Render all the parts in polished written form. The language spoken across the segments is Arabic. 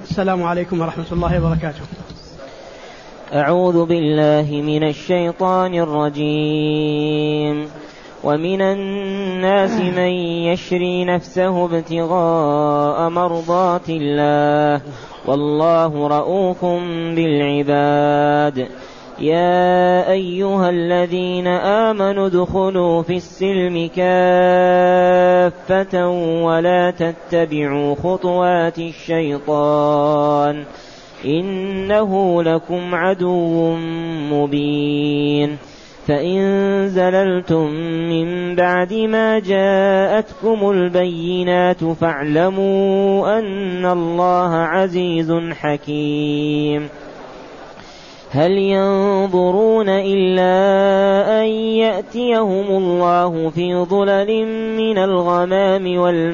السلام عليكم ورحمة الله وبركاته. أعوذ بالله من الشيطان الرجيم. ومن الناس من يشري نفسه ابتغاء مرضات الله والله رؤوف بالعباد. يا أيها الذين آمنوا ادخلوا في السلم كافة ولا تتبعوا خطوات الشيطان إنه لكم عدو مبين. فإن زللتم من بعد ما جاءتكم البينات فاعلموا أن الله عزيز حكيم. هل ينظرون إلا أن يأتيهم الله في ظلل من الغمام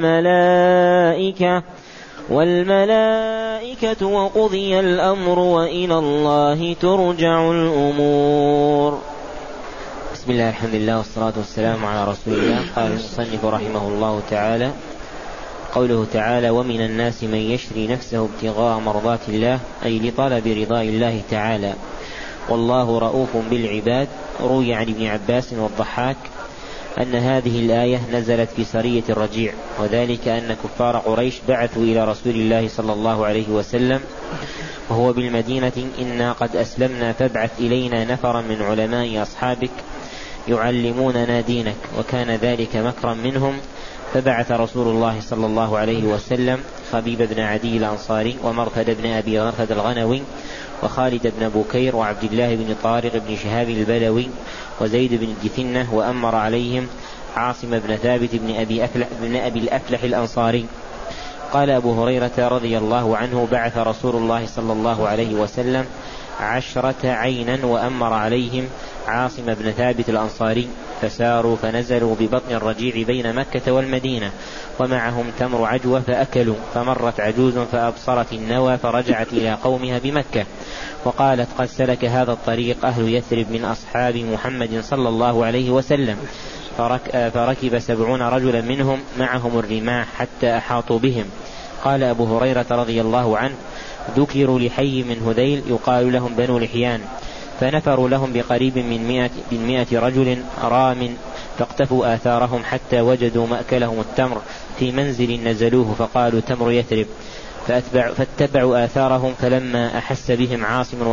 والملائكة وقضي الأمر وإلى الله ترجع الأمور. بسم الله الحمد لله والصلاة والسلام على رسول الله. قال المصنف رحمه الله تعالى: قوله تعالى: ومن الناس من يشري نفسه ابتغاء مرضات الله، أي لطلب رضاء الله تعالى، والله رؤوف بالعباد. روي عن ابن عباس والضحاك أن هذه الآية نزلت في سرية الرجيع، وذلك أن كفار قريش بعثوا إلى رسول الله صلى الله عليه وسلم وهو بالمدينة: إنا قد أسلمنا فابعث إلينا نفرا من علماء أصحابك يعلموننا دينك. وكان ذلك مكرا منهم، فبعث رسول الله صلى الله عليه وسلم خبيب بن عدي الأنصاري ومرثد بن أبي مرثد الغنوي وخالد بن بكير وعبد الله بن طارق بن شهاب البلوي وزيد بن الجثنة، وأمر عليهم عاصم بن ثابت بن أبي الأفلح الأنصاري. قال أبو هريرة رضي الله عنه: بعث رسول الله صلى الله عليه وسلم 10 عينا وأمر عليهم عاصم بن ثابت الأنصاري، فساروا فنزلوا ببطن الرجيع بين مكة والمدينة، ومعهم تمر عجوة فأكلوا. فمرت عجوز فأبصرت النوى فرجعت إلى قومها بمكة وقالت: قد سلك هذا الطريق أهل يثرب من أصحاب محمد صلى الله عليه وسلم. فركب 70 رجلا منهم معهم الرماح حتى أحاطوا بهم. قال أبو هريرة رضي الله عنه: ذكروا لحي من هذيل يقال لهم بنو لحيان، فنفروا لهم بقريب من 100 رجل رام، فاقتفوا آثارهم حتى وجدوا مأكلهم التمر في منزل نزلوه، فقالوا: تمر يثرب. فاتبعوا آثارهم، فلما أحس بهم عاصم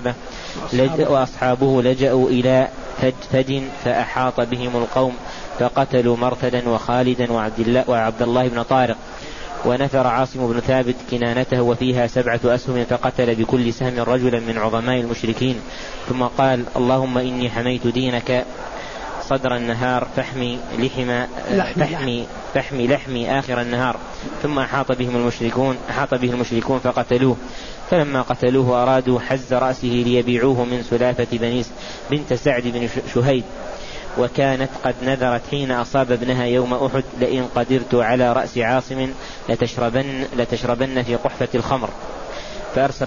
وأصحابه لجأوا إلى فج فأحاط بهم القوم، فقتلوا مرثدا وخالدا وعبد الله بن طارق. ونفر عاصم بن ثابت كنانته وفيها 7 أسهم، فقتل بكل سهم رجلا من عظماء المشركين، ثم قال: اللهم إني حميت دينك صدر النهار فاحمي لحمي آخر النهار. ثم أحاط به المشركون فقتلوه. فلما قتلوه أرادوا حز رأسه ليبيعوه من سلافة بنت سعد بن شهيد، وكانت قد نذرت حين أصاب ابنها يوم أحد: لئن قدرت على رأس عاصم لتشربن في قحفة الخمر. فأرسل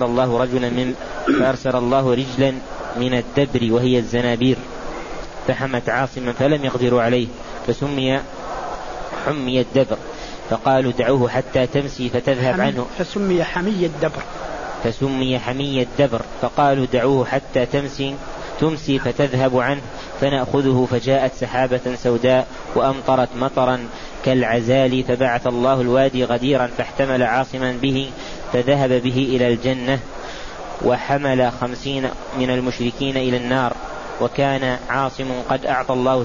الله رجلا من الدبر وهي الزنابير فحمت عاصما فلم يقدروا عليه، فسمي حمي الدبر. فقالوا: دعوه حتى تمسي فتذهب عنه، فسمي حمي الدبر. فقالوا: دعوه حتى تمسي فتذهب عنه فنأخذه. فجاءت سحابة سوداء وأمطرت مطرا كالعزال، فبعث الله الوادي غديرا فاحتمل عاصما به فذهب به إلى الجنة، وحمل 50 من المشركين إلى النار. وكان عاصم قد أعطى الله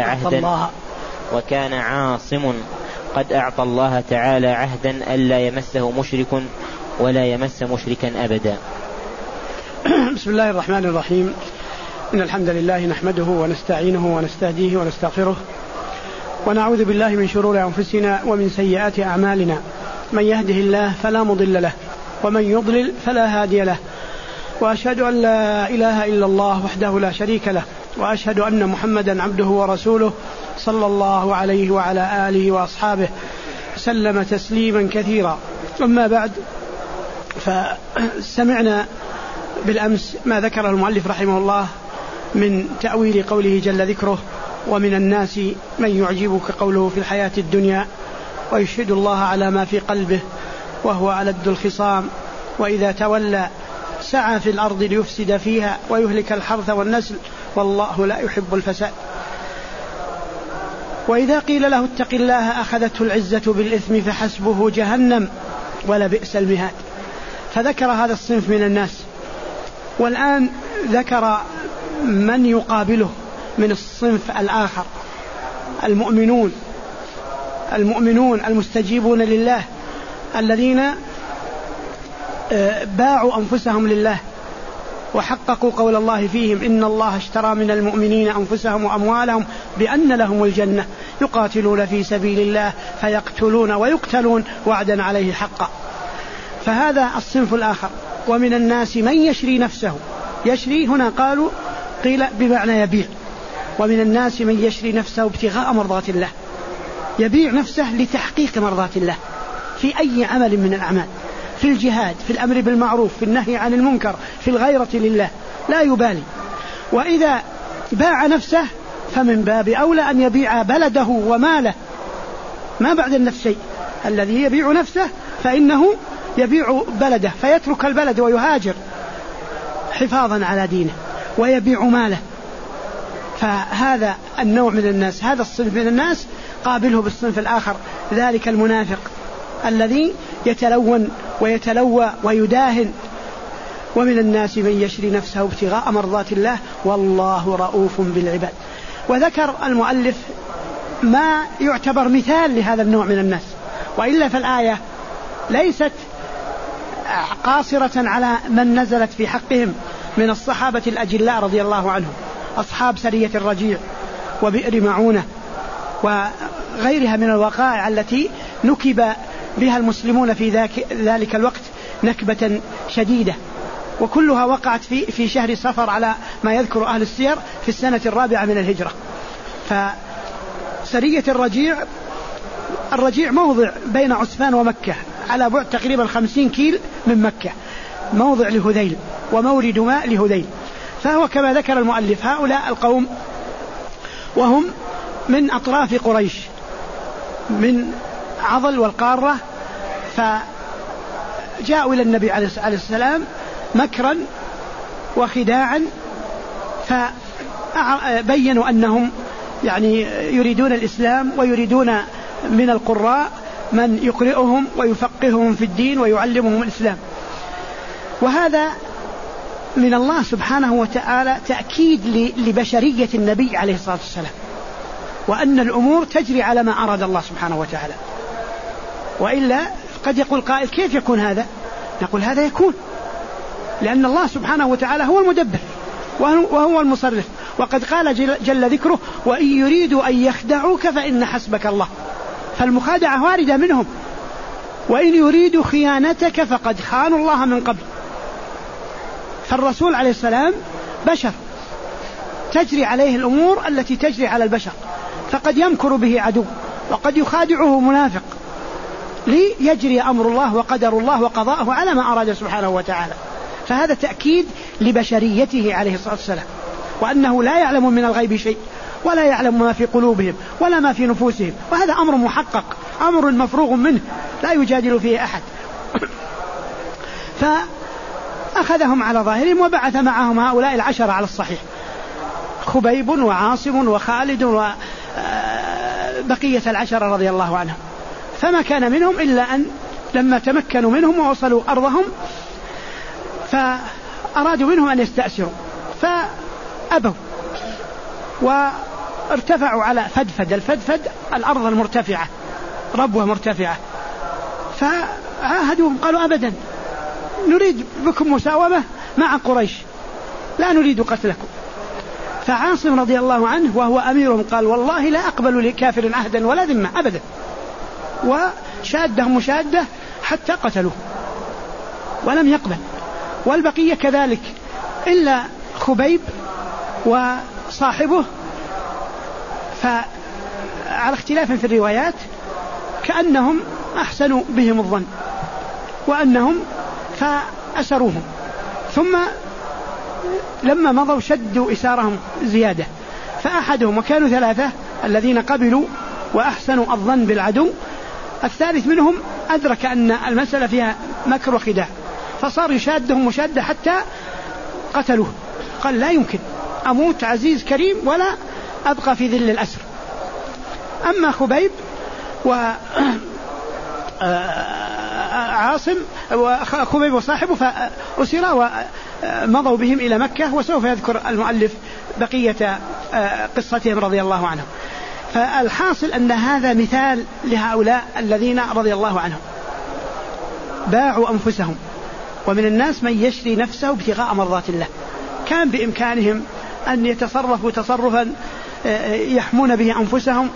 تعالى عهدا ألا يمسه مشرك ولا يمس مشركا أبدا. بسم الله الرحمن الرحيم. إن الحمد لله نحمده ونستعينه ونستهديه ونستغفره، ونعوذ بالله من شرور أنفسنا ومن سيئات أعمالنا. من يهده الله فلا مضل له، ومن يضلل فلا هادي له. وأشهد أن لا إله إلا الله وحده لا شريك له، وأشهد أن محمدا عبده ورسوله صلى الله عليه وعلى آله وأصحابه سلم تسليما كثيرا. أما بعد، فسمعنا بالأمس ما ذكر المؤلف رحمه الله من تأويل قوله جل ذكره: ومن الناس من يعجبك قوله في الحياة الدنيا ويشهد الله على ما في قلبه وهو ألد الخصام وإذا تولى سعى في الأرض ليفسد فيها ويهلك الحرث والنسل والله لا يحب الفساد. وإذا قيل له اتق الله أخذته العزة بالإثم فحسبه جهنم ولبئس المهاد. فذكر هذا الصنف من الناس، والآن ذكر من يقابله من الصنف الآخر، المؤمنون المستجيبون لله، الذين باعوا أنفسهم لله وحققوا قول الله فيهم إن الله اشترى من المؤمنين أنفسهم وأموالهم بأن لهم الجنة يقاتلون في سبيل الله فيقتلون ويقتلون وعدا عليه حقا. فهذا الصنف الآخر. ومن الناس من يشري نفسه، يشري هنا قيل بمعنى يبيع. ومن الناس من يشري نفسه ابتغاء مرضات الله، يبيع نفسه لتحقيق مرضات الله في أي عمل من الأعمال، في الجهاد، في الأمر بالمعروف، في النهي عن المنكر، في الغيرة لله، لا يبالي. وإذا باع نفسه فمن باب أولى أن يبيع بلده وماله، ما بعد النفس شيء. الذي يبيع نفسه فإنه يبيع بلده فيترك البلد ويهاجر حفاظا على دينه، ويبيع ماله. فهذا النوع من الناس، هذا الصنف من الناس قابله بالصنف الآخر، ذلك المنافق الذي يتلون ويتلوى ويداهن. ومن الناس من يشري نفسه ابتغاء مرضات الله والله رؤوف بالعباد. وذكر المؤلف ما يعتبر مثال لهذا النوع من الناس، وإلا فالآية ليست قاصرة على من نزلت في حقهم من الصحابة الأجلاء رضي الله عنهم، أصحاب سرية الرجيع وبئر معونة وغيرها من الوقائع التي نكب بها المسلمون في ذلك الوقت نكبة شديدة، وكلها وقعت في شهر صفر على ما يذكر أهل السير في السنة 4 من الهجرة. فسرية الرجيع موضع بين عسفان ومكة على بعد تقريبا 50 كيل من مكة، موضع لهذيل ومورد ماء لهذيل. فهو كما ذكر المؤلف هؤلاء القوم وهم من أطراف قريش من عضل والقارة، فجاءوا إلى النبي عليه السلام مكرا وخداعا، فبينوا أنهم يعني يريدون الإسلام ويريدون من القراء من يقرئهم ويفقههم في الدين ويعلمهم الإسلام. وهذا من الله سبحانه وتعالى تأكيد لبشرية النبي عليه الصلاة والسلام، وأن الأمور تجري على ما أراد الله سبحانه وتعالى. وإلا قد يقول قائل كيف يكون هذا؟ نقول هذا يكون لأن الله سبحانه وتعالى هو المدبر وهو المصرف. وقد قال جل ذكره وإن يريدوا أن يخدعوك فإن حسبك الله. فالمخادعة واردة منهم، وإن يريدوا خيانتك فقد خانوا الله من قبل. فالرسول عليه السلام بشر تجري عليه الأمور التي تجري على البشر، فقد يمكر به عدو وقد يخادعه منافق ليجري أمر الله وقدر الله وقضاءه على ما أراد سبحانه وتعالى. فهذا تأكيد لبشريته عليه الصلاة والسلام، وأنه لا يعلم من الغيب شيء ولا يعلم ما في قلوبهم ولا ما في نفوسهم، وهذا أمر محقق، أمر مفروغ منه لا يجادل فيه أحد. فأخذهم على ظاهرهم وبعث معهم هؤلاء 10 على الصحيح، خبيب وعاصم وخالد وبقية 10 رضي الله عنهم. فما كان منهم إلا أن لما تمكنوا منهم ووصلوا أرضهم فأرادوا منهم أن يستأسروا، فأبوا وارتفعوا على الفدفد الأرض المرتفعة، ربوة مرتفعة. فعاهدوهم قالوا أبدا نريد بكم مساومة مع قريش، لا نريد قتلكم. فعاصم رضي الله عنه وهو أميرهم قال والله لا أقبل لكافر عهدا ولا ذمة أبدا، وشادهم مشادة حتى قتلوه ولم يقبل. والبقية كذلك إلا خبيب وصاحبه، فعلى اختلاف في الروايات كأنهم أحسنوا بهم الظن وأنهم فأسروهم، ثم لما مضوا شدوا إسارهم زيادة. فأحدهم، وكانوا 3 الذين قبلوا وأحسنوا الظن بالعدو، الثالث منهم أدرك أن المسألة فيها مكر وخداع فصار يشادهم مشادة حتى قتلوه. قال لا يمكن أموت عزيز كريم ولا أبقى في ذل الأسر. أما خبيب وعاصم وخبيب وصاحبه فأسروا ومضوا بهم إلى مكة، وسوف يذكر المؤلف بقية قصتهم رضي الله عنهم. فالحاصل أن هذا مثال لهؤلاء الذين رضي الله عنهم باعوا أنفسهم، ومن الناس من يشري نفسه ابتغاء مرضات الله. كان بإمكانهم أن يتصرفوا تصرفا يحمون به أنفسهم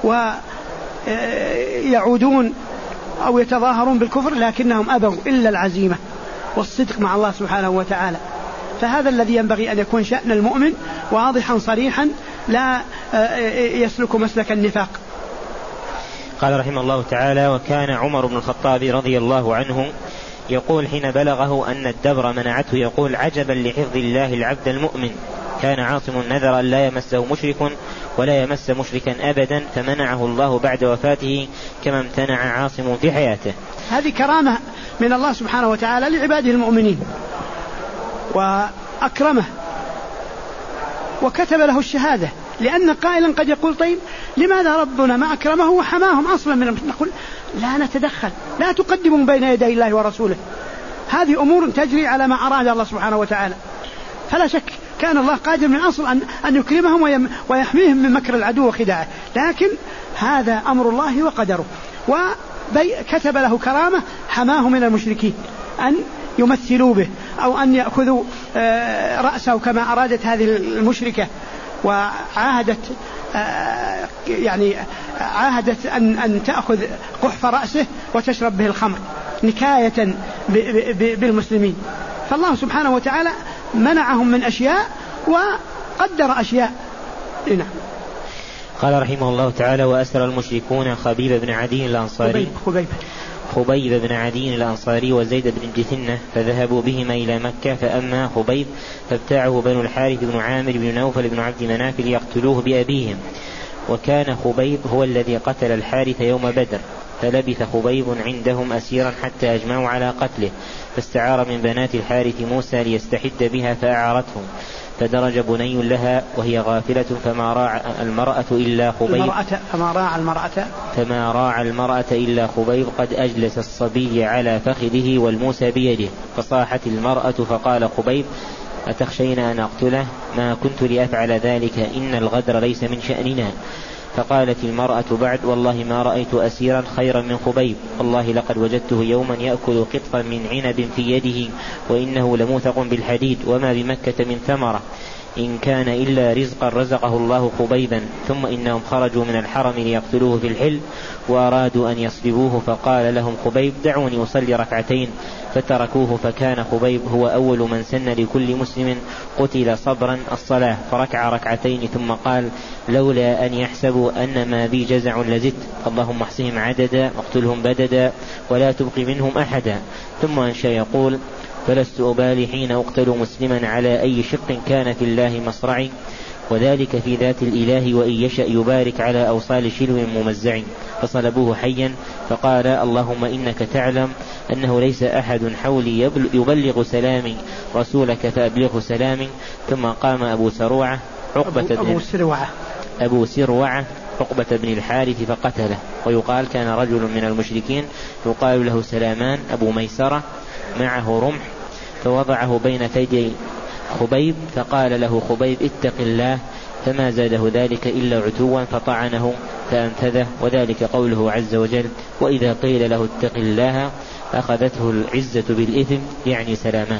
ويعودون أو يتظاهرون بالكفر، لكنهم أبوا إلا العزيمة والصدق مع الله سبحانه وتعالى. فهذا الذي ينبغي أن يكون شأن المؤمن واضحا صريحا، لا يسلك مسلك النفاق. قال رحمه الله تعالى: وكان عمر بن الخطاب رضي الله عنه يقول حين بلغه أن الدبر منعته يقول: عجبا لحفظ الله العبد المؤمن، كان عاصم نذر أن لا يمسه مشرك ولا يمس مشركا أبدا، فمنعه الله بعد وفاته كما امتنع عاصم في حياته. هذه كرامة من الله سبحانه وتعالى لعباده المؤمنين، وأكرمه وكتب له الشهادة. لأن قائلا قد يقول: طيب لماذا ربنا ما أكرمه وحماهم أصلا من نقول لا نتدخل، لا تقدموا بين يدي الله ورسوله، هذه أمور تجري على ما أراد الله سبحانه وتعالى. فلا شك كان الله قادر من أصل أن يكرمهم ويحميهم من مكر العدو وخداعه، لكن هذا أمر الله وقدره. وكتب له كرامة حماه من المشركين أن يمثلوا به أو أن يأخذوا رأسه كما أرادت هذه المشركة، وعاهدت عاهدت أن تأخذ قحف رأسه وتشرب به الخمر نكاية بالمسلمين. فالله سبحانه وتعالى منعهم من أشياء وقدر أشياء. نعم. قال رحمه الله تعالى: وأسر المشركون خبيب بن عدي الأنصاري خبيب بن عدي الأنصاري وزيد بن جثنة، فذهبوا بهما إلى مكة. فأما خبيب فابتاعه بنو الحارث بن عامر بن نوفل بن عبد مناف ليقتلوه بأبيهم، وكان خبيب هو الذي قتل الحارث يوم بدر. فلبث خبيب عندهم أسيرا حتى أجمعوا على قتله، فاستعار من بنات الحارث موسى ليستحد بها فأعارتهم، فدرج بني لها وهي غافلة، فما راعى المرأة إلا خبيب قد أجلس الصبي على فخذه والموسى بيده. فصاحت المرأة فقال خبيب: أتخشين أن أقتله؟ ما كنت لأفعل ذلك، إن الغدر ليس من شأننا. فقالت المرأة بعد: والله ما رأيت أسيرا خيرا من خبيب، والله لقد وجدته يوما يأكل قطفا من عنب في يده، وإنه لموثق بالحديد، وما بمكة من ثمرة، إن كان إلا رزقا رزقه الله خبيبا. ثم إنهم خرجوا من الحرم ليقتلوه في الحل وأرادوا أن يصلبوه، فقال لهم خبيب: دعوني أصلي ركعتين. فتركوه، فكان خبيب هو أول من سن لكل مسلم قتل صبرا الصلاة، فركع ركعتين ثم قال: لولا أن يحسبوا أن ما بي جزع لزدت، اللهم احصهم عددا واقتلهم بددا ولا تبقي منهم أحدا. ثم أنشأ يقول: فلست أبالي حين أقتل مسلما على أي شق كان في الله مصرعي، وذلك في ذات الإله، وإن يشأ يبارك على أوصال شلو ممزع. فصلبوه حيا، فقال: اللهم إنك تعلم أنه ليس أحد حولي يبلغ سلامي، رسولك فأبلغه سلامي. ثم قام أبو سروعة عقبة بن الحارث فقتله. ويقال كان رجل من المشركين يقال له سلامان أبو ميسرة معه رمح، فوضعه بين ثدي خبيب، فقال له خبيب: اتق الله، فما زاده ذلك إلا عتوا، فطعنه فأنفذه. وذلك قوله عز وجل: وإذا قيل له اتق الله أخذته العزة بالإثم، يعني سلامان.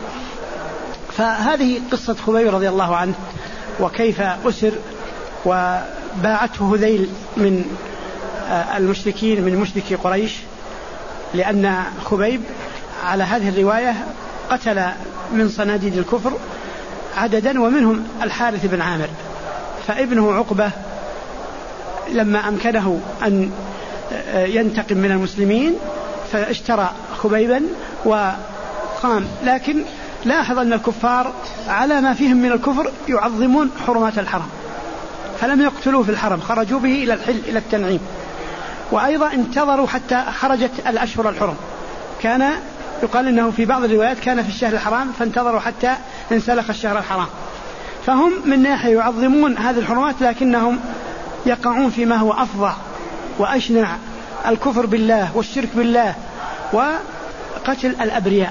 فهذه قصة خبيب رضي الله عنه، وكيف أسر وباعته هذيل من المشركين من مشركي قريش، لأن خبيب على هذه الرواية قتل من صناديد الكفر عددا، ومنهم الحارث بن عامر. فابنه عقبة لما أمكنه أن ينتقم من المسلمين فاشترى خبيبا وقام، لكن لاحظ أن الكفار على ما فيهم من الكفر يعظمون حرمات الحرم، فلم يقتلوه في الحرم، خرجوا به إلى الحل إلى التنعيم. وأيضا انتظروا حتى خرجت الأشهر الحرم، كان يقال إنه في بعض الروايات كان في الشهر الحرام فانتظروا حتى انسلخ الشهر الحرام. فهم من ناحية يعظمون هذه الحرمات، لكنهم يقعون فيما هو أفظع وأشنع، الكفر بالله والشرك بالله وقتل الأبرياء.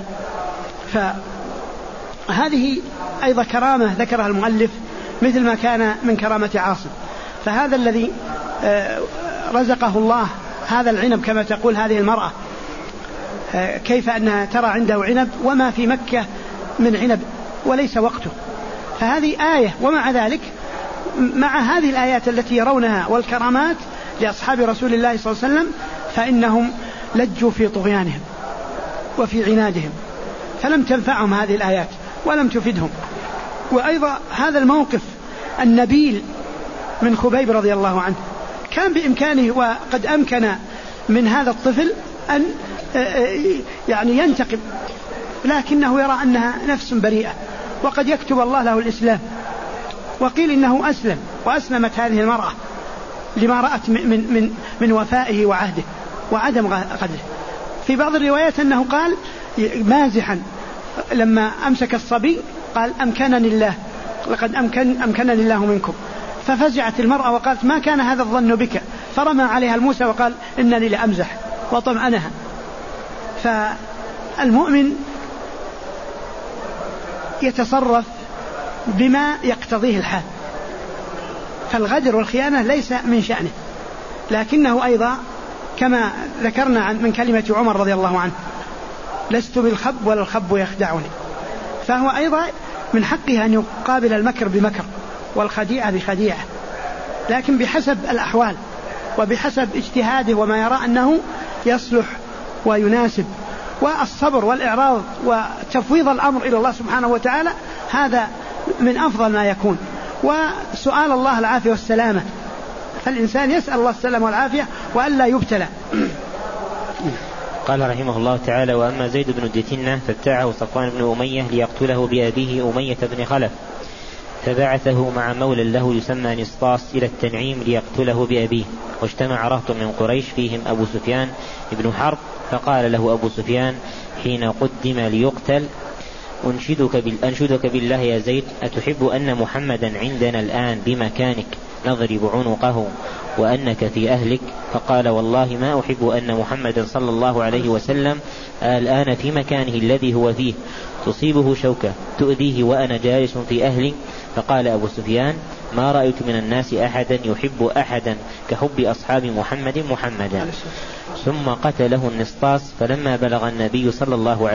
فهذه أيضا كرامة ذكرها المؤلف مثل ما كان من كرامة عاصم. فهذا الذي رزقه الله هذا العنب كما تقول هذه المرأة، كيف أنها ترى عنده عنب وما في مكة من عنب وليس وقته، فهذه آية. ومع ذلك مع هذه الآيات التي يرونها والكرامات لأصحاب رسول الله صلى الله عليه وسلم فإنهم لجوا في طغيانهم وفي عنادهم، فلم تنفعهم هذه الآيات ولم تفدهم. وأيضا هذا الموقف النبيل من خبيب رضي الله عنه كان بإمكانه وقد أمكن من هذا الطفل أن يعني ينتقم، لكنه يرى أنها نفس بريئة وقد يكتب الله له الإسلام. وقيل إنه أسلم وأسلمت هذه المرأة لما رأت من وفائه وعهده وعدم قدره. في بعض الروايات أنه قال مازحا لما أمسك الصبي قال أمكنني الله، لقد أمكنني الله منكم. ففزعت المرأة وقالت ما كان هذا الظن بك، فرمى عليها الموسى وقال إنني لأمزح وطمأنها. فالمؤمن يتصرف بما يقتضيه الحال، فالغدر والخيانة ليس من شأنه، لكنه أيضا كما ذكرنا من كلمة عمر رضي الله عنه لست بالخب ولا الخب يخدعني، فهو أيضا من حقه أن يقابل المكر بمكر والخديعة بخديعة، لكن بحسب الأحوال وبحسب اجتهاده وما يرى أنه يصلح ويناسب. والصبر والإعراض وتفويض الأمر إلى الله سبحانه وتعالى هذا من أفضل ما يكون، وسؤال الله العافية والسلامة، فالإنسان يسأل الله السلامة والعافية وألا يبتلى. قال رحمه الله تعالى: وأما زيد بن الدثنة فابتاعه صفوان بن أمية ليقتله بأبيه أمية بن خلف، فبعثه مع مولى له يسمى نسطاس إلى التنعيم ليقتله بأبيه. واجتمع رهط من قريش فيهم أبو سفيان بن حرب، فقال له أبو سفيان حين قدم ليقتل: أنشدك بالله يا زيد، أتحب أن محمدا عندنا الآن بمكانك نضرب عنقه وأنك في أهلك؟ فقال: والله ما أحب أن محمدا صلى الله عليه وسلم الآن في مكانه الذي هو فيه تصيبه شوكة تؤذيه وأنا جالس في أهلي. فقال أبو سفيان: ما رأيت من الناس أحدا يحب أحدا كحب أصحاب محمدا. ثم قتله النسطاس. فلما بلغ النبي صلى الله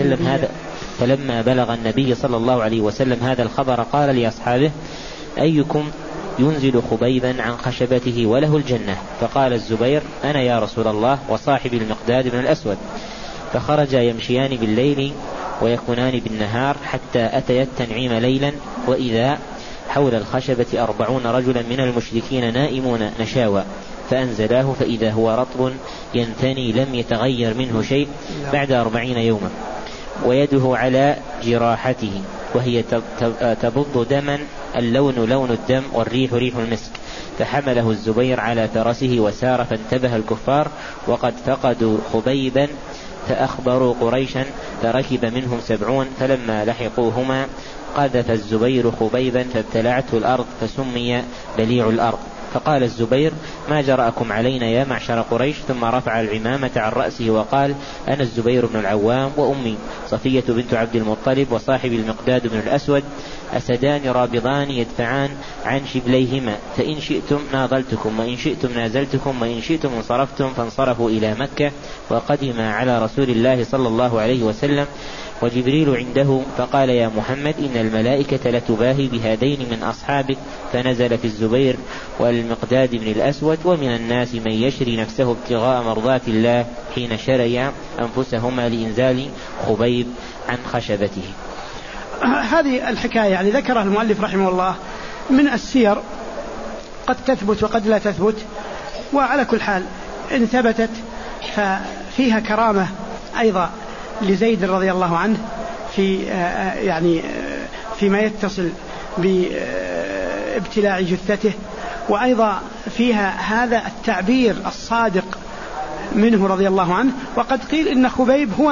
عليه وسلم هذا الخبر قال لأصحابه: أيكم ينزل خبيبا عن خشبته وله الجنة؟ فقال الزبير: أنا يا رسول الله وصاحب المقداد بن الأسود. فخرجا يمشيان بالليل ويكونان بالنهار حتى أتيا التنعيم ليلا، وإذا حول الخشبة 40 رجلا من المشركين نائمون نشاوى، فأنزلاه فإذا هو رطب ينثني لم يتغير منه شيء بعد 40 يوما، ويده على جراحته وهي تبض دما، اللون لون الدم والريح ريح المسك. فحمله الزبير على فرسه وسار، فانتبه الكفار وقد فقدوا خبيبا، فأخبروا قريشا فركب منهم 70، فلما لحقوهما قذف الزبير خبيبا فابتلعته الأرض فسمي بليع الأرض. فقال الزبير: ما جرأكم علينا يا معشر قريش؟ ثم رفع العمامة عن رأسه وقال: أنا الزبير بن العوام، وأمي صفية بنت عبد المطلب، وصاحب المقداد بن الأسود، أسدان رابضان يدفعان عن شبليهما، فإن شئتم ناضلتكم وإن شئتم نازلتكم وإن شئتم انصرفتم. فانصرفوا إلى مكة وقدم على رسول الله صلى الله عليه وسلم وجبريل عنده، فقال: يا محمد إن الملائكة لتباهي بهذين من أصحابك. فنزل في الزبير والمقداد بن الأسود، ومن الناس من يشري نفسه ابتغاء مرضات الله حين شريا أنفسهما لإنزال خبيب عن خشبته. هذه الحكاية يعني ذكرها المؤلف رحمه الله من السير، قد تثبت وقد لا تثبت، وعلى كل حال إن ثبتت ففيها كرامة أيضا لزيد رضي الله عنه في يعني فيما يتصل بابتلاع جثته، وأيضا فيها هذا التعبير الصادق منه رضي الله عنه. وقد قيل إن خبيب هو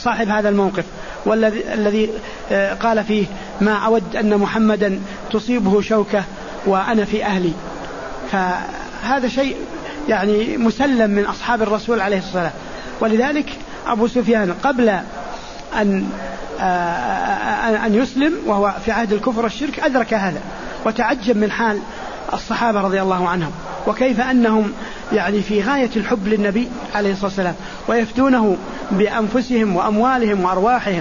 صاحب هذا الموقف والذي قال فيه ما أود أن محمدا تصيبه شوكة وأنا في أهلي. فهذا شيء يعني مسلم من أصحاب الرسول عليه الصلاة والسلام. ولذلك أبو سفيان قبل أن يسلم وهو في عهد الكفر والشرك أدرك هذا وتعجب من حال الصحابة رضي الله عنهم وكيف أنهم يعني في غاية الحب للنبي عليه الصلاة والسلام ويفدونه بأنفسهم وأموالهم وأرواحهم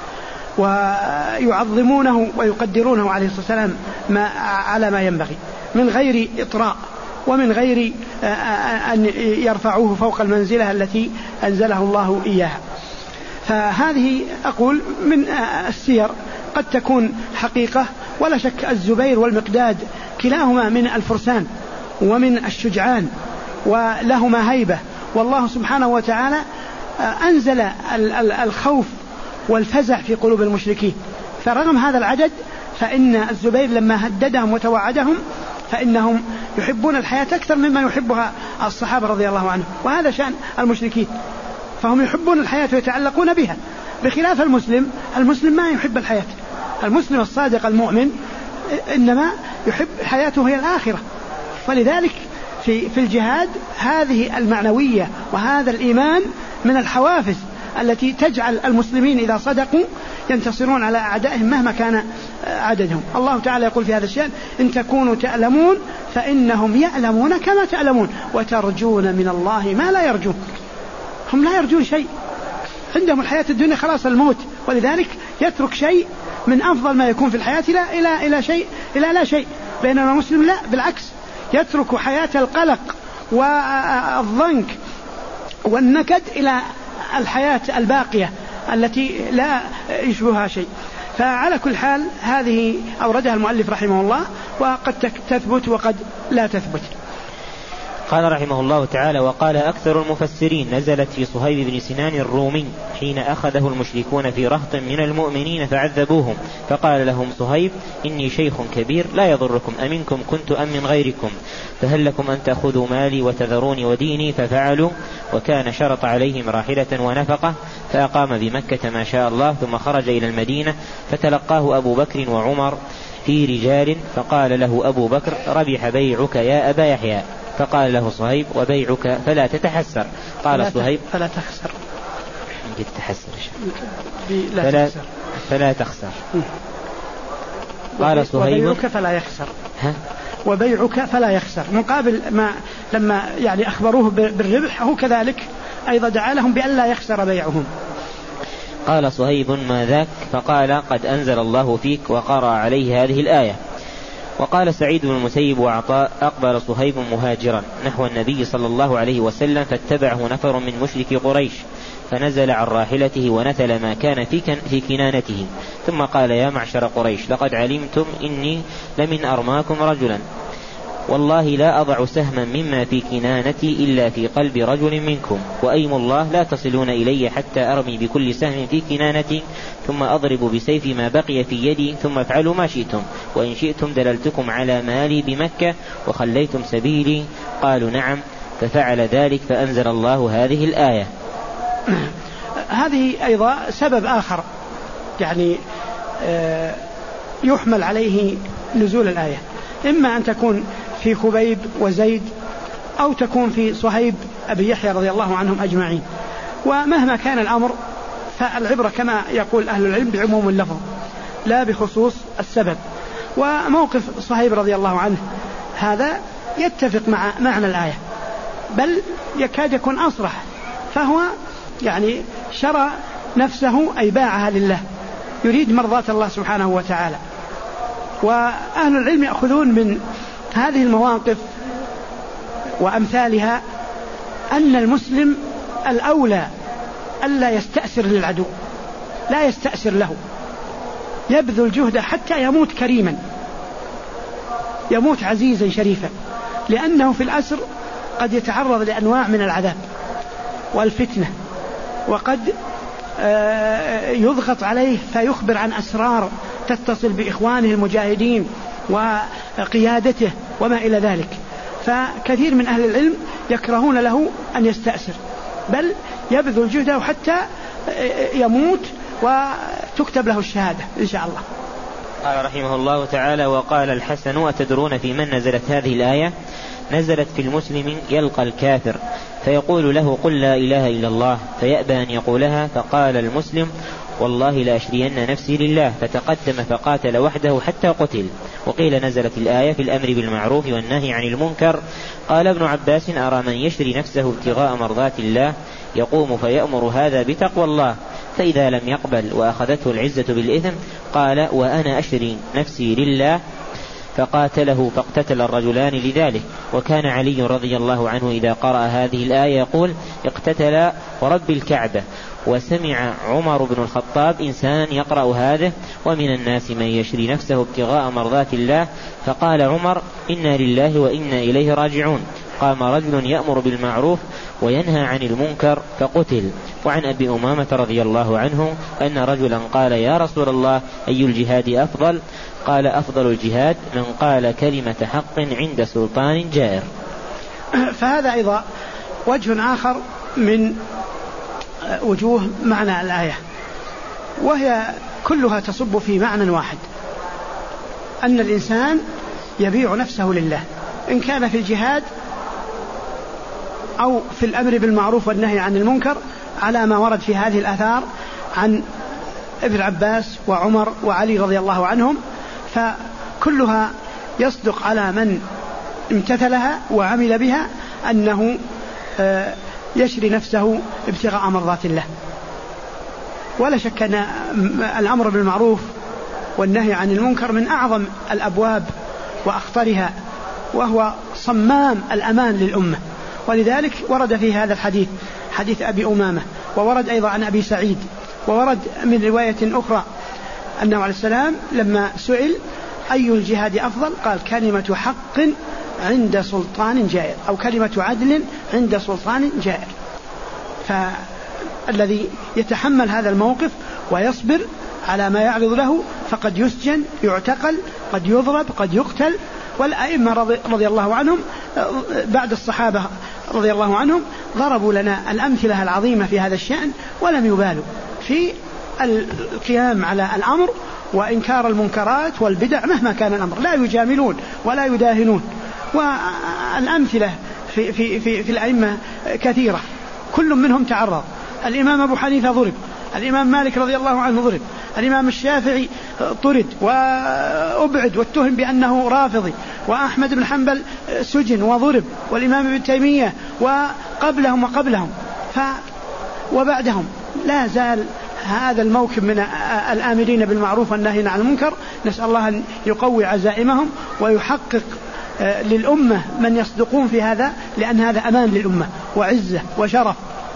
ويعظمونه ويقدرونه عليه الصلاة والسلام على ما ينبغي من غير إطراء ومن غير أن يرفعوه فوق المنزلة التي أنزله الله إياها. فهذه أقول من السير قد تكون حقيقة. ولا شك الزبير والمقداد كلاهما من الفرسان ومن الشجعان ولهما هيبة، والله سبحانه وتعالى أنزل الخوف والفزع في قلوب المشركين. فرغم هذا العدد فإن الزبير لما هددهم وتوعدهم فإنهم يحبون الحياة أكثر مما يحبها الصحابة رضي الله عنهم، وهذا شأن المشركين، فهم يحبون الحياة ويتعلقون بها، بخلاف المسلم ما يحب الحياة. المسلم الصادق المؤمن إنما يحب حياته هي الآخرة. فلذلك في الجهاد هذه المعنوية وهذا الإيمان من الحوافز التي تجعل المسلمين إذا صدقوا ينتصرون على أعدائهم مهما كان عددهم. الله تعالى يقول في هذا الشأن إن تكونوا تعلمون فإنهم يعلمون كما تعلمون وترجون من الله ما لا يرجون. هم لا يرجون شيء، عندهم الحياة الدنيا خلاص الموت، ولذلك يترك شيء من أفضل ما يكون في الحياة إلى شيء إلى لا شيء. بينما المسلم لا، بالعكس يترك حياة القلق والضنك والنكد إلى الحياة الباقية التي لا يشبهها شيء. فعلى كل حال هذه أوردها المؤلف رحمه الله، وقد تثبت وقد لا تثبت. قال رحمه الله تعالى: وقال أكثر المفسرين نزلت في صهيب بن سنان الرومي حين أخذه المشركون في رهط من المؤمنين فعذبوهم، فقال لهم صهيب: إني شيخ كبير لا يضركم أمنكم كنت أم من غيركم، فهل لكم أن تأخذوا مالي وتذروني وديني؟ ففعلوا، وكان شرط عليهم راحلة ونفقة، فأقام بمكة ما شاء الله، ثم خرج إلى المدينة فتلقاه أبو بكر وعمر في رجال، فقال له أبو بكر: ربح بيعك يا أبا يحيى. فقال له صهيب: وبيعك فلا تتحسر. قال صهيب: فلا تخسر. فلا تخسر. قال صهيب: وبيعك فلا يخسر. وبيعك فلا يخسر مقابل ما لما يعني أخبروه بالربح، هو كذلك أيضا دعا لهم بأن لا يخسر بيعهم. قال صهيب: ما ذاك؟ فقال: قد أنزل الله فيك وقرأ عليه هذه الآية. وقال سعيد بن المسيب وعطاء: أقبل صهيب مهاجرا نحو النبي صلى الله عليه وسلم، فاتبعه نفر من مشرك قريش، فنزل عن راحلته ونثل ما كان في كنانته، ثم قال: يا معشر قريش، لقد علمتم إني لمن أرماكم رجلا، والله لا أضع سهما مما في كنانتي إلا في قلب رجل منكم، وأيم الله لا تصلون إلي حتى أرمي بكل سهم في كنانتي ثم أضرب بسيفي ما بقي في يدي، ثم افعلوا ما شئتم، وإن شئتم دللتكم على مالي بمكة وخليتم سبيلي. قالوا: نعم. ففعل ذلك فأنزل الله هذه الآية. هذه أيضا سبب آخر يعني يحمل عليه نزول الآية، إما أن تكون في خبيب وزيد أو تكون في صهيب أبي يحيى رضي الله عنهم أجمعين. ومهما كان الأمر فالعبرة كما يقول أهل العلم بعموم اللفظ لا بخصوص السبب. وموقف صهيب رضي الله عنه هذا يتفق مع معنى الآية، بل يكاد يكون أصرح، فهو يعني شرى نفسه أي باعها لله، يريد مرضاة الله سبحانه وتعالى. وأهل العلم يأخذون من هذه المواقف وأمثالها أن المسلم الأولى ألا يستأسر للعدو، لا يستأسر له، يبذل جهده حتى يموت كريما، يموت عزيزا شريفا، لأنه في الأسر قد يتعرض لأنواع من العذاب والفتنة، وقد يضغط عليه فيخبر عن أسرار تتصل بإخوانه المجاهدين وقيادته وما إلى ذلك. فكثير من أهل العلم يكرهون له أن يستأسر، بل يبذل جهده حتى يموت وتكتب له الشهادة إن شاء الله. قال رحمه الله تعالى: وقال الحسن: أتدرون في من نزلت هذه الآية؟ نزلت في المسلم يلقى الكافر فيقول له: قل لا إله إلا الله، فيأبى أن يقولها، فقال المسلم: والله لأشرين نفسي لله، فتقدم فقاتل وحده حتى قتل. وقيل نزلت الآية في الأمر بالمعروف والنهي عن المنكر. قال ابن عباس: أرى من يشري نفسه ابتغاء مرضات الله يقوم فيأمر هذا بتقوى الله، فإذا لم يقبل وأخذته العزة بالإثم قال: وأنا أشري نفسي لله، فقاتله فاقتتل الرجلان لذلك. وكان علي رضي الله عنه إذا قرأ هذه الآية يقول: اقتتل ورب الكعبة. وسمع عمر بن الخطاب إنسان يقرأ هذا: ومن الناس من يشري نفسه ابتغاء مرضات الله، فقال عمر: إنا لله وإنا إليه راجعون. قام رجل يأمر بالمعروف وينهى عن المنكر فقتل. وعن أبي أمامة رضي الله عنه أن رجلا قال: يا رسول الله، أي الجهاد أفضل؟ قال: أفضل الجهاد من قال كلمة حق عند سلطان جائر. فهذا أيضا وجه آخر من وجوه معنى الآية، وهي كلها تصب في معنى واحد: أن الإنسان يبيع نفسه لله، إن كان في الجهاد أو في الأمر بالمعروف والنهي عن المنكر، على ما ورد في هذه الآثار عن ابن عباس وعمر وعلي رضي الله عنهم، فكلها يصدق على من امتثلها وعمل بها أنه يشري نفسه ابتغاء مرضات الله. ولا شك أن الأمر بالمعروف والنهي عن المنكر من أعظم الأبواب وأخطرها، وهو صمام الأمان للأمة. ولذلك ورد في هذا الحديث حديث أبي أمامة، وورد أيضا عن أبي سعيد، وورد من رواية أخرى أنه عليه السلام لما سئل أي الجهاد أفضل قال: كلمة حق عند سلطان جائر، أو كلمة عدل عند سلطان جائر. فالذي يتحمل هذا الموقف ويصبر على ما يعرض له فقد يسجن، يعتقل، قد يضرب، قد يقتل. والأئمة رضي الله عنهم بعد الصحابة رضي الله عنهم ضربوا لنا الأمثلة العظيمة في هذا الشأن، ولم يبالوا في القيام على الأمر وإنكار المنكرات والبدع مهما كان الأمر، لا يجاملون ولا يداهنون. والأمثلة في الأئمة كثيرة، كل منهم تعرض. الإمام أبو حنيفة ضرب، الإمام مالك رضي الله عنه ضرب، الإمام الشافعي طرد وأبعد واتهم بأنه رافضي، وأحمد بن حنبل سجن وضرب، والإمام ابن تيمية وقبلهم وبعدهم. لا زال هذا الموكب من الآمرين بالمعروف والناهين عن المنكر، نسأل الله أن يقوي عزائمهم ويحقق للأمة من يصدقون في هذا، لأن هذا أمان للأمة وعزة وشرف.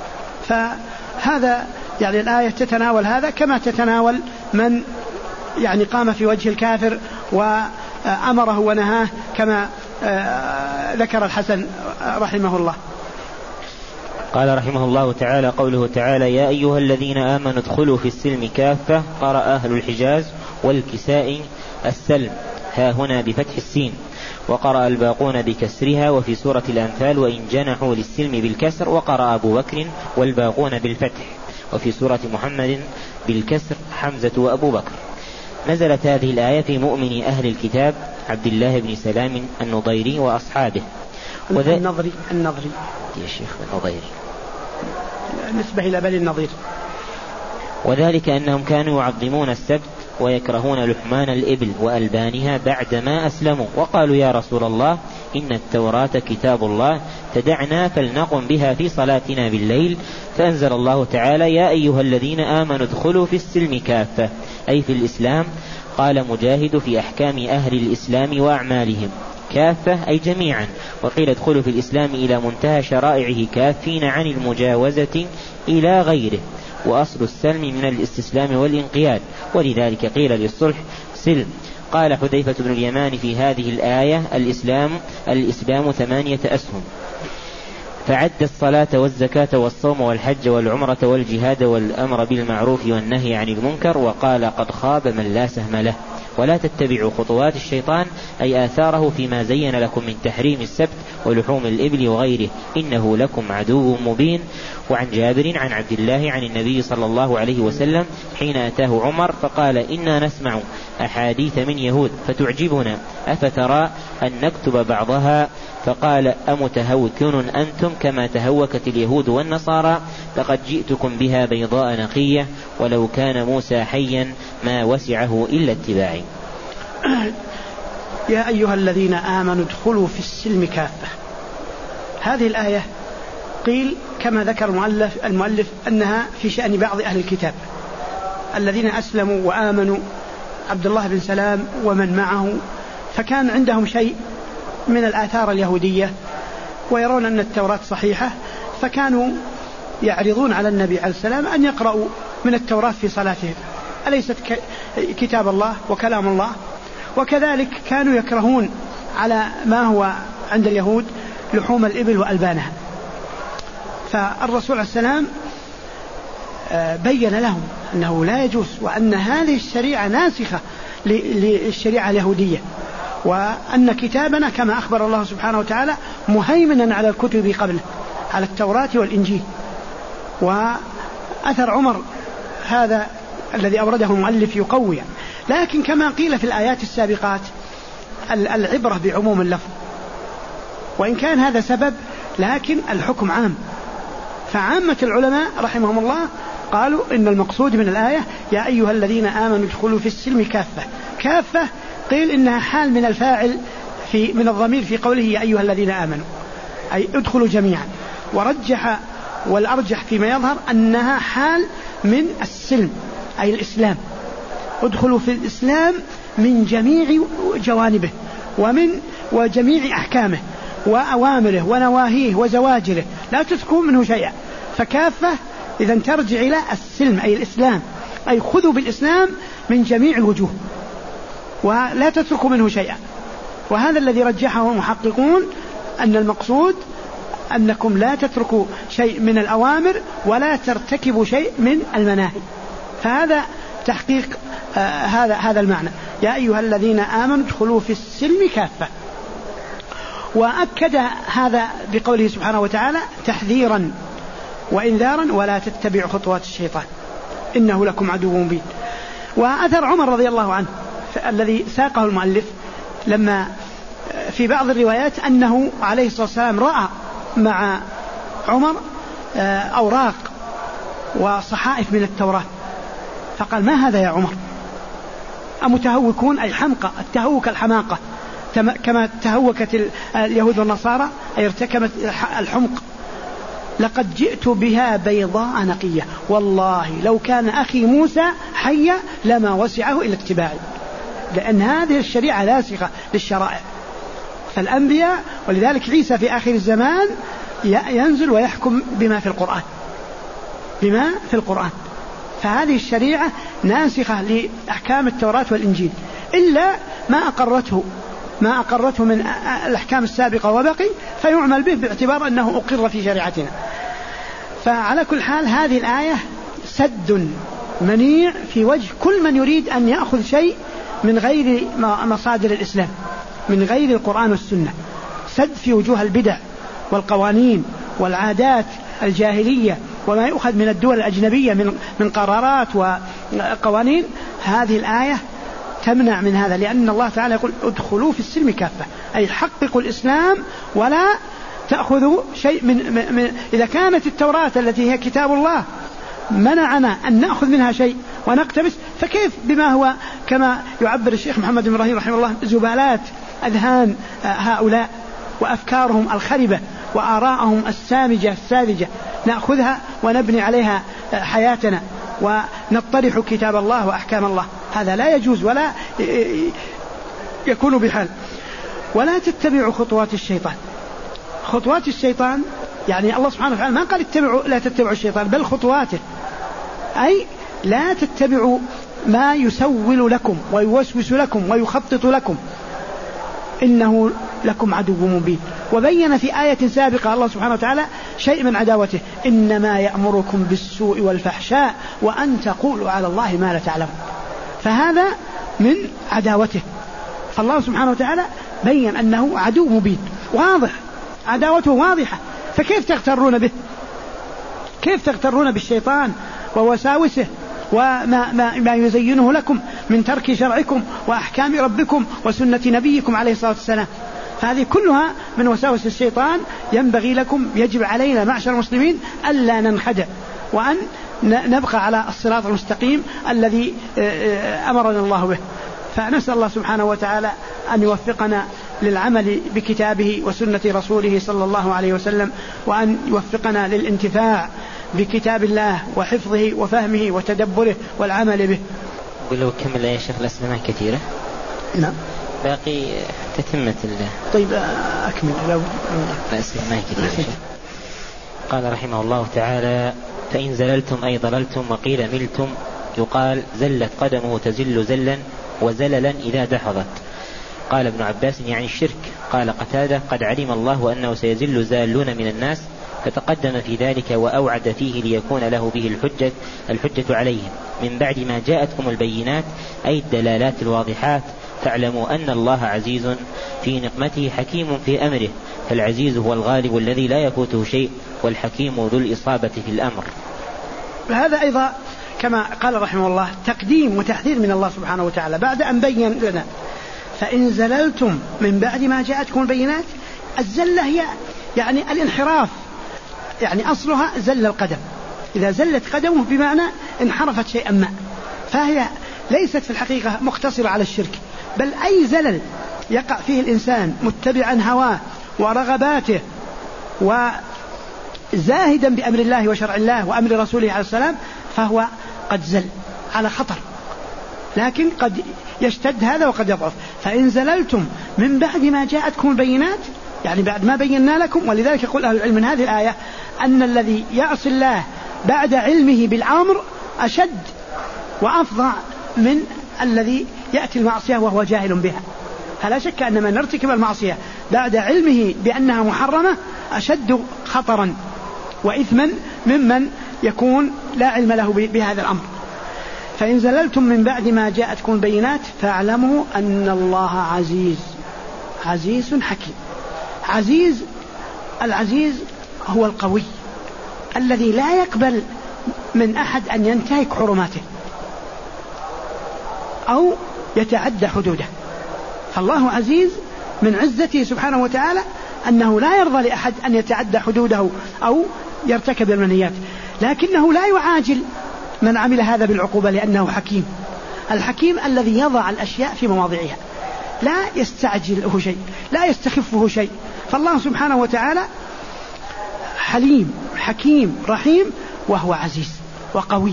فهذا يعني الآية تتناول هذا كما تتناول من يعني قام في وجه الكافر وأمره ونهاه، كما ذكر الحسن رحمه الله. قال رحمه الله تعالى: قوله تعالى: يا أيها الذين آمنوا ادخلوا في السلم كافة. قرأ أهل الحجاز والكساء السلم ها هنا بفتح السين، وقرأ الباقون بكسرها. وفي سورة الأنفال: وإن جنحوا للسلم بالكسر. وقرأ أبو بكر والباقون بالفتح. وفي سورة محمد بالكسر حمزة وأبو بكر. نزلت هذه الآية في مؤمن أهل الكتاب عبد الله بن سلام النضيري وأصحابه. النضري يا شيخ النضيري نسبة إلى بني النضير. وذلك أنهم كانوا يعظمون السبت ويكرهون لحمان الإبل وألبانها بعدما أسلموا، وقالوا: يا رسول الله، إن التوراة كتاب الله، تدعنا فلنقم بها في صلاتنا بالليل. فأنزل الله تعالى: يا أيها الذين آمنوا ادخلوا في السلم كافة، أي في الإسلام. قال مجاهد: في أحكام أهل الإسلام وأعمالهم. كافة أي جميعا. وقيل ادخلوا في الإسلام إلى منتهى شرائعه كافين عن المجاوزة إلى غيره. وأصل السلم من الاستسلام والانقياد، ولذلك قيل للصلح سلم. قال حذيفة بن اليمان في هذه الآية: الإسلام 8 أسهم، فعد الصلاة والزكاة والصوم والحج والعمرة والجهاد والأمر بالمعروف والنهي عن المنكر، وقال: قد خاب من لا سهم له. ولا تتبعوا خطوات الشيطان أي آثاره فيما زين لكم من تحريم السبت ولحوم الإبل وغيره إنه لكم عدو مبين. وعن جابر عن عبد الله عن النبي صلى الله عليه وسلم حين أتاه عمر فقال إنا نسمع أحاديث من يهود فتعجبنا أفترى أن نكتب بعضها؟ فقال أمتهوكون أنتم كما تهوكت اليهود والنصارى؟ لقد جئتكم بها بيضاء نقية ولو كان موسى حيا ما وسعه إلا اتباعي. يا أيها الذين آمنوا ادخلوا في السلم كافة. هذه الآية قيل كما ذكر المؤلف أنها في شأن بعض أهل الكتاب الذين أسلموا وآمنوا عبد الله بن سلام ومن معه، فكان عندهم شيء من الآثار اليهودية ويرون أن التوراة صحيحة، فكانوا يعرضون على النبي عليه السلام أن يقرأوا من التوراة في صلاتهم، أليست كتاب الله وكلام الله؟ وكذلك كانوا يكرهون على ما هو عند اليهود لحوم الإبل وألبانها. فالرسول عليه السلام بين لهم أنه لا يجوز، وأن هذه الشريعة ناسخة للشريعة اليهودية، وأن كتابنا كما أخبر الله سبحانه وتعالى مهيمنا على الكتب قبله على التوراة والإنجيل. وأثر عمر هذا الذي أورده المؤلف يقوي، لكن كما قيل في الآيات السابقات العبرة بعموم اللفظ، وإن كان هذا سبب لكن الحكم عام. فعامة العلماء رحمهم الله قالوا إن المقصود من الآية يا أيها الذين آمنوا ادخلوا في السلم كافة. كافة قيل إنها حال من الفاعل من الضمير في قوله يا أيها الذين آمنوا، أي ادخلوا جميعا. ورجح والأرجح فيما يظهر أنها حال من السلم أي الإسلام، ادخلوا في الإسلام من جميع جوانبه وجميع أحكامه وأوامره ونواهيه وزواجره، لا تتركوا منه شيئا. فكافة إذا ترجع إلى السلم أي الإسلام، أي خذوا بالإسلام من جميع الوجوه ولا تتركوا منه شيئا. وهذا الذي رجحه المحققون أن المقصود أنكم لا تتركوا شيء من الأوامر ولا ترتكبوا شيء من المناهي. فهذا تحقيق هذا المعنى يا أيها الذين آمنوا ادخلوا في السلم كافة. وأكد هذا بقوله سبحانه وتعالى تحذيرا وإنذارا ولا تتبعوا خطوات الشيطان إنه لكم عدو مبين. وأثر عمر رضي الله عنه الذي ساقه المؤلف لما في بعض الروايات أنه عليه الصلاة والسلام رأى مع عمر أوراق وصحائف من التوراة، فقال ما هذا يا عمر؟ أمتهوكون أي حمقى، التهوك الحماقة كما تهوكت اليهود والنصارى أي ارتكبت الحمق. لقد جئت بها بيضاء نقية والله لو كان أخي موسى حيا لما وسعه إلا اتباعي، لأن هذه الشريعة ناسخة للشرائع. فالأنبياء ولذلك عيسى في آخر الزمان ينزل ويحكم بما في القرآن. فهذه الشريعة ناسخة لأحكام التوراة والإنجيل إلا ما أقرته من الأحكام السابقة وبقي فيعمل به باعتبار أنه أقر في شريعتنا. فعلى كل حال هذه الآية سد منيع في وجه كل من يريد أن يأخذ شيء من غير مصادر الإسلام، من غير القرآن والسنة، سد في وجوه البدع والقوانين والعادات الجاهلية وما يؤخذ من الدول الأجنبية من قرارات وقوانين. هذه الآية تمنع من هذا، لأن الله تعالى يقول ادخلوا في السلم كافة أي حققوا الإسلام ولا تأخذوا شيء من إذا كانت التوراة التي هي كتاب الله منعنا أن نأخذ منها شيء ونقتبس، فكيف بما هو كما يعبر الشيخ محمد بن إبراهيم رحمه الله زبالات أذهان هؤلاء وأفكارهم الخربة وآراءهم السامجة الساذجة نأخذها ونبني عليها حياتنا ونطرح كتاب الله وأحكام الله. هذا لا يجوز ولا يكون بحال. ولا تتبعوا خطوات الشيطان. خطوات الشيطان يعني الله سبحانه وتعالى ما قال لا تتبعوا الشيطان بل خطواته، أي لا تتبعوا ما يسول لكم ويوسوس لكم ويخطط لكم إنه لكم عدو مبين. وبين في آية سابقة الله سبحانه وتعالى شيء من عداوته إنما يأمركم بالسوء والفحشاء وأن تقولوا على الله ما لا تعلمون. فهذا من عداوته. فالله سبحانه وتعالى بين أنه عدو مبين واضح، عداوته واضحة، فكيف تغترون به؟ كيف تغترون بالشيطان ووساوسه وما يزينه لكم من ترك شرعكم وأحكام ربكم وسنة نبيكم عليه الصلاة والسلام؟ فهذه كلها من وساوس الشيطان. ينبغي لكم، يجب علينا معشر المسلمين ألا ننخدع، وأن نبقى على الصراط المستقيم الذي أمرنا الله به. فنسأل الله سبحانه وتعالى أن يوفقنا للعمل بكتابه وسنة رسوله صلى الله عليه وسلم، وأن يوفقنا للانتفاع بكتاب الله وحفظه وفهمه وتدبره والعمل به. ولو كمل يا شيخ الأسئلة كثيرة. نعم. باقي تتمة الله. طيب أكمل. لو الأسئلة ما هي كثيرة. قال رحمه الله تعالى: فإن زللتم أي ضللتم، وقيل ملتم، يقال زلت قدمه تزل زلا وزللا إذا دحضت. قال ابن عباس: يعني الشرك. قال قتادة: قد علم الله أنه سيزل زالون من الناس، فتقدم في ذلك وأوعد فيه ليكون له به الحجة عليهم من بعد ما جاءتكم البينات، أي الدلالات الواضحات. فاعلموا أن الله عزيز في نقمته حكيم في أمره، فالعزيز هو الغالب الذي لا يفوته شيء، والحكيم ذو الإصابة في الأمر. هذا أيضا كما قال رحمه الله تقديم وتحذير من الله سبحانه وتعالى بعد أن بين لنا: فإن زللتم من بعد ما جاءتكم البينات. الزلة هي يعني الانحراف، يعني أصلها زل القدم، إذا زلت قدمه بمعنى انحرفت شيئا ما، فهي ليست في الحقيقة مقتصرة على الشرك، بل أي زلل يقع فيه الإنسان متبعا هواه ورغباته وزاهدا بأمر الله وشرع الله وأمر رسوله عليه السلام، فهو قد زل على خطر، لكن قد يشتد هذا وقد يضعف. فإن زللتم من بعد ما جاءتكم البينات، يعني بعد ما بينا لكم. ولذلك يقول أهل العلم من هذه الآية أن الذي يعصي الله بعد علمه بالأمر أشد وأفظع من الذي يأتي المعصية وهو جاهل بها. فلا شك أن من ارتكب المعصية بعد علمه بأنها محرمة أشد خطرا وإثما ممن يكون لا علم له بهذا الأمر. فإن زللتم من بعد ما جاءتكم البينات فاعلموا أن الله عزيز حكيم. العزيز هو القوي الذي لا يقبل من أحد أن ينتهك حرماته أو يتعدى حدوده. فالله عزيز من عزته سبحانه وتعالى أنه لا يرضى لأحد أن يتعدى حدوده أو يرتكب المنهيات، لكنه لا يعاجل من عمل هذا بالعقوبة لأنه حكيم. الحكيم الذي يضع الأشياء في مواضعها، لا يستعجله شيء، لا يستخفه شيء. فالله سبحانه وتعالى حليم حكيم رحيم، وهو عزيز وقوي.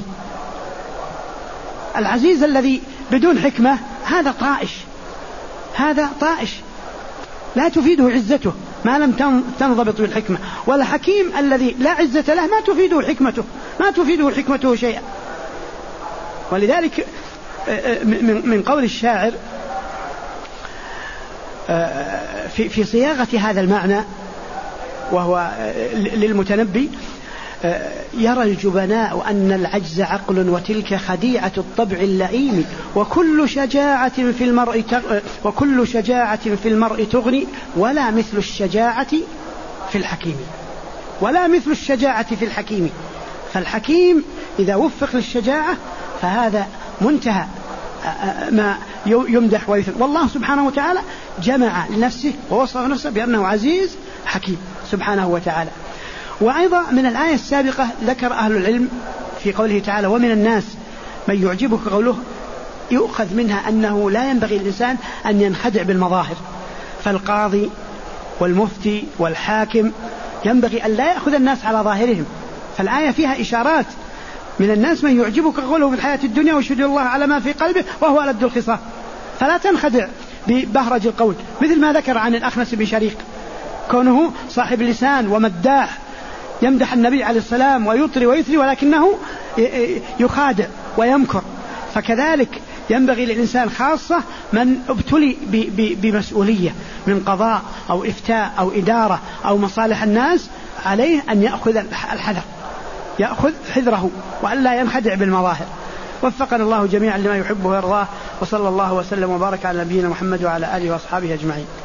العزيز الذي بدون حكمة هذا طائش لا تفيده عزته ما لم تنضبط بالحكمة، والحكيم الذي لا عزة له ما تفيده حكمته شيئا. ولذلك من قول الشاعر في صياغة هذا المعنى وهو للمتنبي: يرى الجبناء أن العجز عقل، وتلك خديعة الطبع اللئيم، وكل شجاعة في المرء تغني، ولا مثل الشجاعة في الحكيم. فالحكيم إذا وفق للشجاعة فهذا منتهى ما يمدح ويثنى. والله سبحانه وتعالى جمع لنفسه ووصف نفسه بأنه عزيز حكيم سبحانه وتعالى. وأيضا من الآية السابقة ذكر أهل العلم في قوله تعالى: ومن الناس من يعجبك قوله، يؤخذ منها أنه لا ينبغي الإنسان أن ينخدع بالمظاهر، فالقاضي والمفتي والحاكم ينبغي أن لا يأخذ الناس على ظاهرهم. فالآية فيها إشارات: من الناس من يعجبك قوله في الحياة الدنيا ويشهد الله على ما في قلبه وهو ألد الخصام. فلا تنخدع ببهرج القول، مثل ما ذكر عن الأخنس بن شريق، كونه صاحب لسان ومداح يمدح النبي عليه السلام ويطري ويثري، ولكنه يخادع ويمكر. فكذلك ينبغي للإنسان خاصة من ابتلي بمسؤولية من قضاء أو إفتاء أو إدارة أو مصالح الناس، عليه أن يأخذ الحذر، يأخذ حذره وأن لا ينخدع بالمظاهر. وفقنا الله جميعا لما يحبه ويرضاه، وصلى الله وسلم وبارك على نبينا محمد وعلى آله وأصحابه أجمعين.